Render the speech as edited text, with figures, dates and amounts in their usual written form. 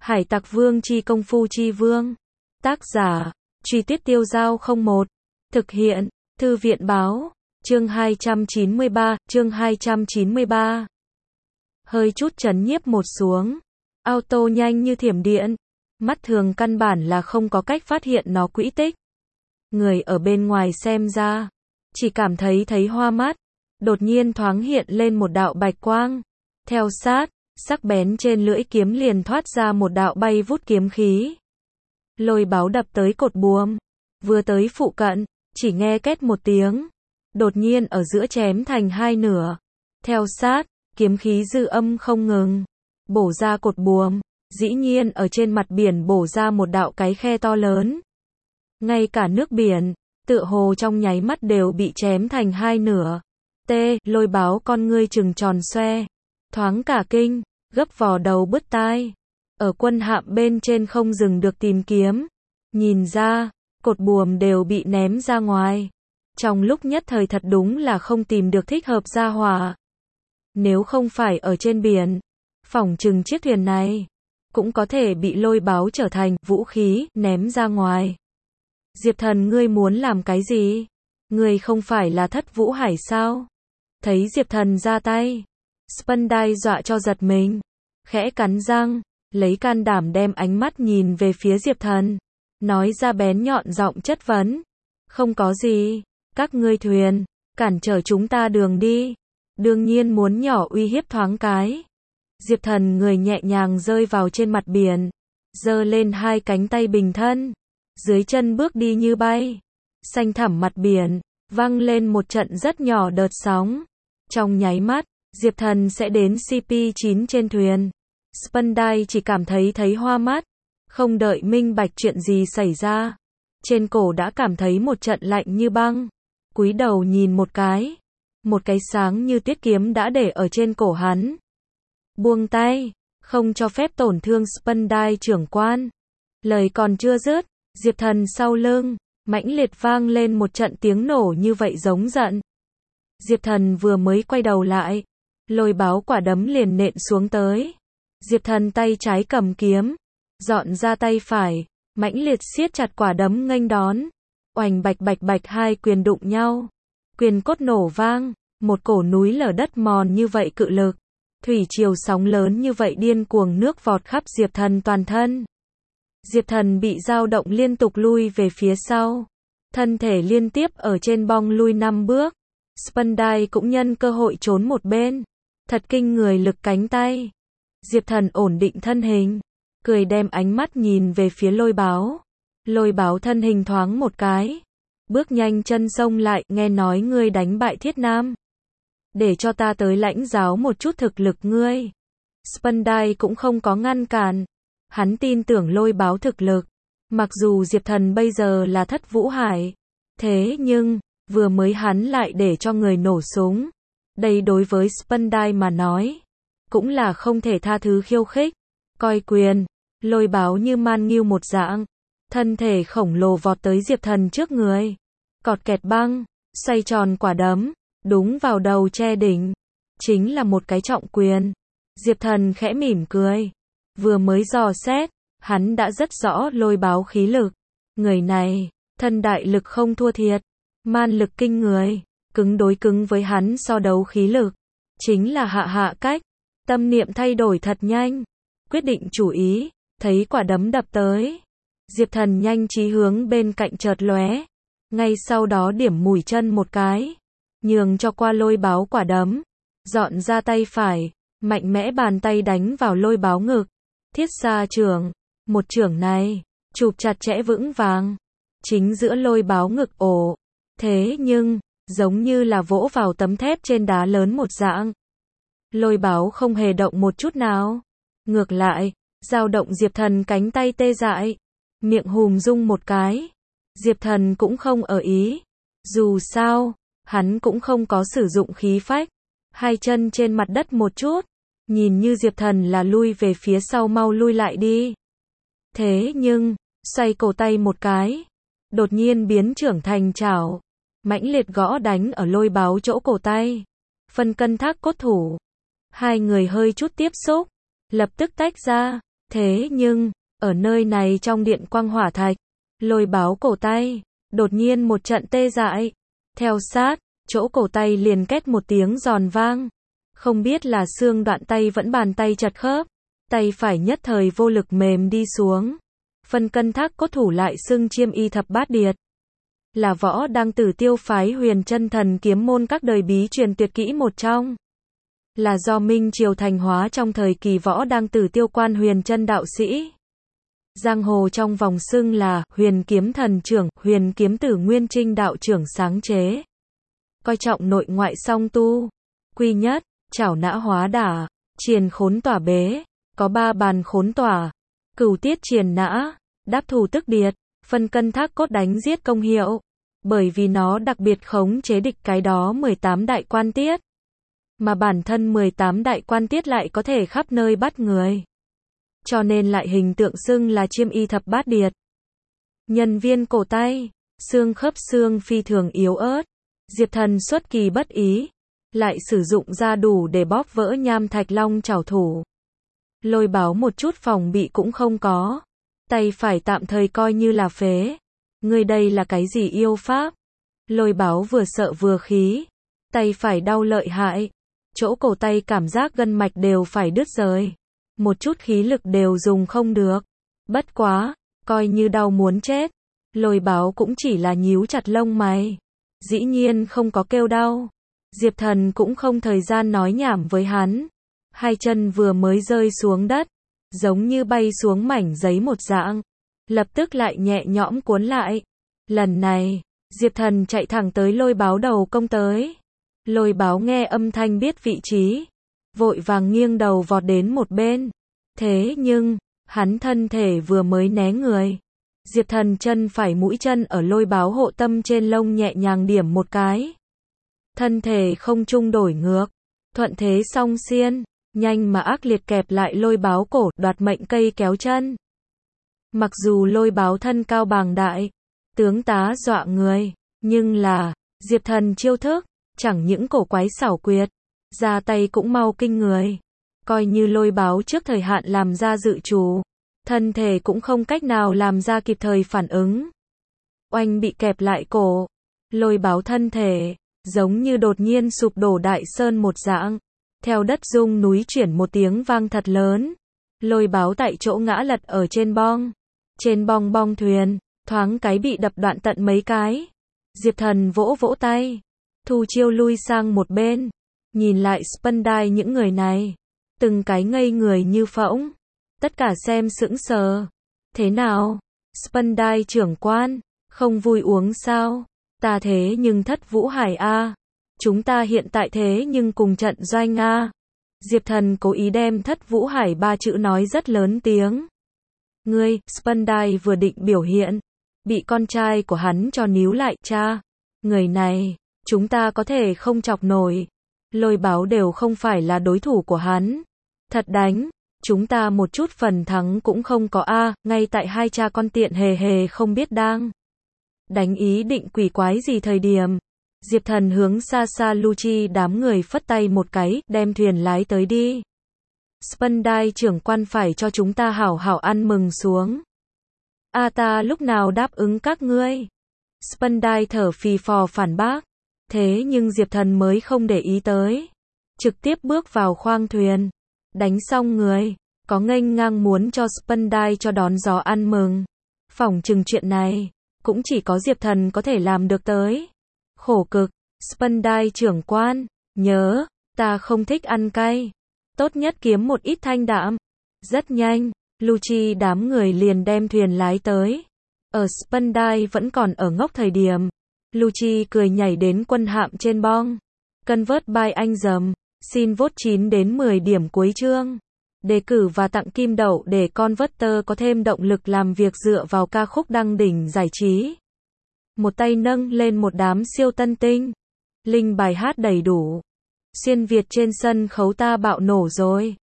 Hải Tặc Vương chi công phu chi vương. Tác giả, Truy Tuyết Tiêu Giao 01. Thực hiện, Thư viện báo, chương 293. Hơi chút chấn nhiếp một xuống. Auto nhanh như thiểm điện. Mắt thường căn bản là không có cách phát hiện nó quỹ tích. Người ở bên ngoài xem ra, chỉ cảm thấy hoa mắt. Đột nhiên thoáng hiện lên một đạo bạch quang. Theo sát, sắc bén trên lưỡi kiếm liền thoát ra một đạo bay vút kiếm khí. Lôi báo đập tới cột buồm. Vừa tới phụ cận, chỉ nghe két một tiếng. Đột nhiên ở giữa chém thành hai nửa. Theo sát, kiếm khí dư âm không ngừng. Bổ ra cột buồm. Dĩ nhiên ở trên mặt biển bổ ra một đạo cái khe to lớn. Ngay cả nước biển, tựa hồ trong nháy mắt đều bị chém thành hai nửa. Lôi báo con ngươi trừng tròn xoe. Thoáng cả kinh, gấp vò đầu bứt tai. Ở quân hạm bên trên không dừng được tìm kiếm. Nhìn ra, cột buồm đều bị ném ra ngoài. Trong lúc nhất thời thật đúng là không tìm được thích hợp gia hỏa. Nếu không phải ở trên biển, phỏng chừng chiếc thuyền này cũng có thể bị lôi báo trở thành vũ khí, ném ra ngoài. Diệp Thần, ngươi muốn làm cái gì? Ngươi không phải là Thất Vũ Hải sao? Thấy Diệp Thần ra tay, Spandai dọa cho giật mình, khẽ cắn răng, lấy can đảm đem ánh mắt nhìn về phía Diệp Thần, nói ra bén nhọn giọng chất vấn. Không có gì, các ngươi thuyền, cản trở chúng ta đường đi, đương nhiên muốn nhỏ uy hiếp thoáng cái. Diệp Thần người nhẹ nhàng rơi vào trên mặt biển, giơ lên hai cánh tay bình thân, dưới chân bước đi như bay, xanh thẳm mặt biển, vang lên một trận rất nhỏ đợt sóng. Trong nháy mắt, Diệp Thần sẽ đến CP9 trên thuyền. Spandai chỉ cảm thấy hoa mắt, không đợi minh bạch chuyện gì xảy ra. Trên cổ đã cảm thấy một trận lạnh như băng. Cúi đầu nhìn một cái sáng như tuyết kiếm đã để ở trên cổ hắn. Buông tay, không cho phép tổn thương Spandai trưởng quan. Lời còn chưa dứt, Diệp Thần sau lưng, mãnh liệt vang lên một trận tiếng nổ như vậy giống giận. Diệp Thần vừa mới quay đầu lại, lôi báo quả đấm liền nện xuống tới. Diệp Thần tay trái cầm kiếm, dọn ra tay phải, mãnh liệt siết chặt quả đấm nghênh đón. Oành bạch bạch bạch, hai quyền đụng nhau. Quyền cốt nổ vang, một cổ núi lở đất mòn như vậy cự lực. Thủy triều sóng lớn như vậy điên cuồng nước vọt khắp Diệp Thần toàn thân. Diệp Thần bị dao động liên tục lui về phía sau. Thân thể liên tiếp ở trên bong lui 5 bước. Spandai cũng nhân cơ hội trốn một bên. Thật kinh người lực cánh tay. Diệp Thần ổn định thân hình, cười đem ánh mắt nhìn về phía lôi báo. Lôi báo thân hình thoáng một cái, bước nhanh chân xông lại. Nghe nói ngươi đánh bại Thiết Nam, để cho ta tới lãnh giáo một chút thực lực ngươi. Spandai cũng không có ngăn cản. Hắn tin tưởng lôi báo thực lực. Mặc dù Diệp Thần bây giờ là Thất Vũ Hải, thế nhưng vừa mới hắn lại để cho người nổ súng. Đây đối với Spandai mà nói, cũng là không thể tha thứ khiêu khích. Coi quyền, lôi báo như man nghiêu một dạng, thân thể khổng lồ vọt tới Diệp Thần trước người. Cọt kẹt băng, xoay tròn quả đấm, đúng vào đầu che đỉnh. Chính là một cái trọng quyền. Diệp Thần khẽ mỉm cười. Vừa mới dò xét, hắn đã rất rõ lôi báo khí lực. Người này, thân đại lực không thua thiệt, man lực kinh người, cứng đối cứng với hắn so đấu khí lực. Chính là hạ cách. Tâm niệm thay đổi thật nhanh, quyết định chủ ý, thấy quả đấm đập tới. Diệp Thần nhanh trí hướng bên cạnh chợt lóe, ngay sau đó điểm mùi chân một cái, nhường cho qua lôi báo quả đấm, dọn ra tay phải, mạnh mẽ bàn tay đánh vào lôi báo ngực. Thiết xa trưởng, một trưởng này, chụp chặt chẽ vững vàng, chính giữa lôi báo ngực ổ. Thế nhưng, giống như là vỗ vào tấm thép trên đá lớn một dạng. Lôi báo không hề động một chút nào. Ngược lại, dao động Diệp Thần cánh tay tê dại, miệng hùm rung một cái. Diệp Thần cũng không ở ý. Dù sao, hắn cũng không có sử dụng khí phách. Hai chân trên mặt đất một chút, nhìn như Diệp Thần là lui về phía sau, mau lui lại đi. Thế nhưng, xoay cổ tay một cái, đột nhiên biến trưởng thành chảo, mãnh liệt gõ đánh ở lôi báo chỗ cổ tay. Phân cân thác cốt thủ. Hai người hơi chút tiếp xúc, lập tức tách ra. Thế nhưng, ở nơi này trong điện quang hỏa thạch, Lôi Báo cổ tay, đột nhiên một trận tê dại. Theo sát, chỗ cổ tay liền két một tiếng giòn vang. Không biết là xương đoạn tay vẫn bàn tay chật khớp, tay phải nhất thời vô lực mềm đi xuống. Phân cân thác cốt thủ lại xưng chiêm y thập bát điệt. Là võ đăng tử tiêu phái huyền chân thần kiếm môn các đời bí truyền tuyệt kỹ một trong. Là do Minh Triều thành hóa trong thời kỳ võ đăng tử tiêu quan huyền chân đạo sĩ. Giang hồ trong vòng xưng là huyền kiếm thần trưởng, huyền kiếm tử nguyên trinh đạo trưởng sáng chế. Coi trọng nội ngoại song tu. Quy nhất, chảo nã hóa đả, triền khốn tỏa bế, có 3 bàn khốn tỏa, cửu tiết triền nã, đáp thủ tức điệt, phân cân thác cốt đánh giết công hiệu. Bởi vì nó đặc biệt khống chế địch cái đó 18 đại quan tiết. Mà bản thân 18 đại quan tiết lại có thể khắp nơi bắt người. Cho nên lại hình tượng xưng là chiêm y thập bát điệt. Nhân viên cổ tay, xương khớp xương phi thường yếu ớt. Diệp Thần xuất kỳ bất ý, lại sử dụng ra đủ để bóp vỡ Nham Thạch Long trảo thủ. Lôi Báo một chút phòng bị cũng không có. Tay phải tạm thời coi như là phế. Ngươi đây là cái gì yêu pháp? Lôi Báo vừa sợ vừa khí. Tay phải đau lợi hại. Chỗ cổ tay cảm giác gân mạch đều phải đứt rời. Một chút khí lực đều dùng không được. Bất quá, coi như đau muốn chết. Lôi Báo cũng chỉ là nhíu chặt lông mày. Dĩ nhiên không có kêu đau. Diệp Thần cũng không thời gian nói nhảm với hắn. Hai chân vừa mới rơi xuống đất, giống như bay xuống mảnh giấy một dạng. Lập tức lại nhẹ nhõm cuốn lại. Lần này, Diệp Thần chạy thẳng tới Lôi Báo đầu công tới. Lôi Báo nghe âm thanh biết vị trí, vội vàng nghiêng đầu vọt đến một bên. Thế nhưng, hắn thân thể vừa mới né người. Diệp Thần chân phải mũi chân ở Lôi Báo hộ tâm trên lông nhẹ nhàng điểm một cái. Thân thể không trung đổi ngược, thuận thế song xiên, nhanh mà ác liệt kẹp lại Lôi Báo cổ, đoạt mệnh cây kéo chân. Mặc dù Lôi Báo thân cao bàng đại, tướng tá dọa người, nhưng là, Diệp Thần chiêu thức, chẳng những cổ quái xảo quyệt, ra tay cũng mau kinh người. Coi như Lôi Báo trước thời hạn làm ra dự trù, thân thể cũng không cách nào làm ra kịp thời phản ứng. Oanh bị kẹp lại cổ, Lôi Báo thân thể, giống như đột nhiên sụp đổ đại sơn một dạng. Theo đất rung núi chuyển một tiếng vang thật lớn. Lôi Báo tại chỗ ngã lật ở trên bong. Trên bong bong thuyền, thoáng cái bị đập đoạn tận mấy cái. Diệp Thần vỗ vỗ tay, thu chiêu lui sang một bên. Nhìn lại Spandai những người này, từng cái ngây người như phỗng. Tất cả xem sững sờ. Thế nào? Spandai trưởng quan, không vui uống sao? Ta thế nhưng Thất Vũ Hải a. Chúng ta hiện tại thế nhưng cùng trận doanh a. Diệp Thần cố ý đem Thất Vũ Hải 3 chữ nói rất lớn tiếng. Ngươi, Spandai vừa định biểu hiện, bị con trai của hắn cho níu lại, cha. Người này, chúng ta có thể không chọc nổi. Lôi Báo đều không phải là đối thủ của hắn. Thật đánh, chúng ta một chút phần thắng cũng không có a, ngay tại hai cha con tiện hề hề không biết đang đánh ý định quỷ quái gì thời điểm. Diệp Thần hướng xa xa Luchi đám người phất tay một cái, đem thuyền lái tới đi. Spandai trưởng quan phải cho chúng ta hảo hảo ăn mừng xuống. A ta lúc nào đáp ứng các ngươi? Spandai thở phì phò phản bác. Thế nhưng Diệp Thần mới không để ý tới. Trực tiếp bước vào khoang thuyền. Đánh xong người, có nghênh ngang muốn cho Spandai cho đón gió ăn mừng. Phỏng chừng chuyện này, cũng chỉ có Diệp Thần có thể làm được tới. Khổ cực, Spandai trưởng quan, nhớ, ta không thích ăn cay. Tốt nhất kiếm một ít thanh đạm. Rất nhanh, Luchi đám người liền đem thuyền lái tới. Ở Spandai vẫn còn ở ngốc thời điểm. Luchi cười nhảy đến quân hạm trên bong. Convert by anh dầm. Xin vote 9 đến 10 điểm cuối chương. Đề cử và tặng kim đậu để Converter có thêm động lực làm việc dựa vào ca khúc đăng đỉnh giải trí. Một tay nâng lên một đám siêu tân tinh. Linh bài hát đầy đủ. Xuyên Việt trên sân khấu ta bạo nổ rồi.